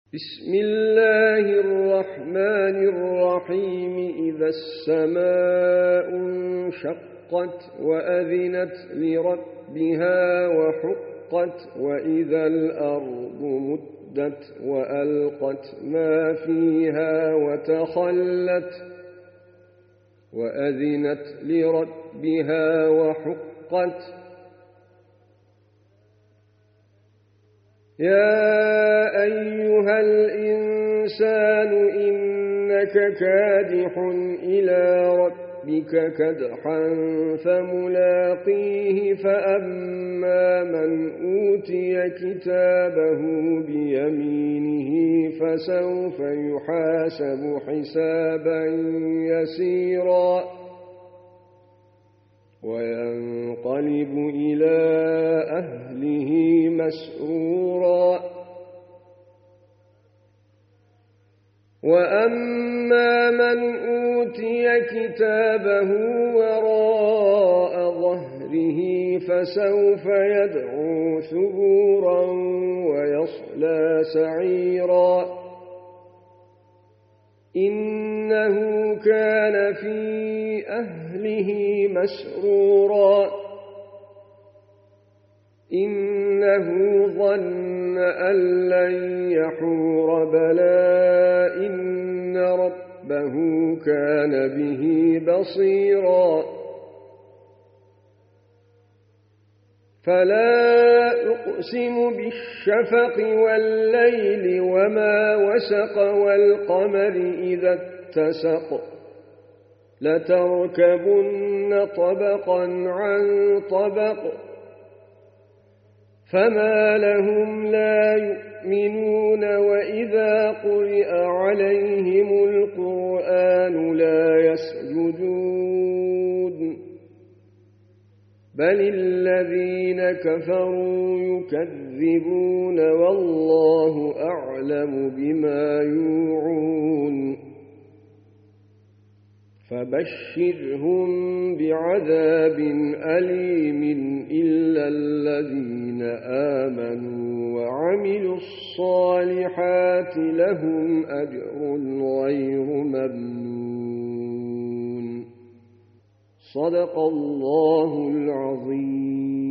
بسم الله الرحمن الرحيم إذا السماء انشقت وأذنت لربها وحقت وإذا الأرض مدت وألقت ما فيها وتخلت وأذنت لربها وحقت يا أيها الإنسان إنك كادح إلى ربك كدحا فملاقيه فأما من أوتي كتابه بيمينه فسوف يحاسب حسابا يسيرا وينقلب إلى أهله مسرورا وأما من أوتي كتابه وراء ظهره فسوف يدعو ثبورا ويصلى سعيرا إنه كان في أهله مسرورا إنه ظن أن لن يحور بلى إن ربه كان به بصيرا فلا أقسم بالشفق والليل وما وسق والقمر إذا اتسق لتركبن طبقا عن طبق فما لهم لا يؤمنون وإذا قرئ عليهم القرآن لا يسجدون بل الذين كفروا يكذبون والله أعلم بما يوعون فبشرهم بعذاب أليم إلا الذين آمنوا وعملوا الصالحات لهم أجر غير ممنون صدق الله العظيم.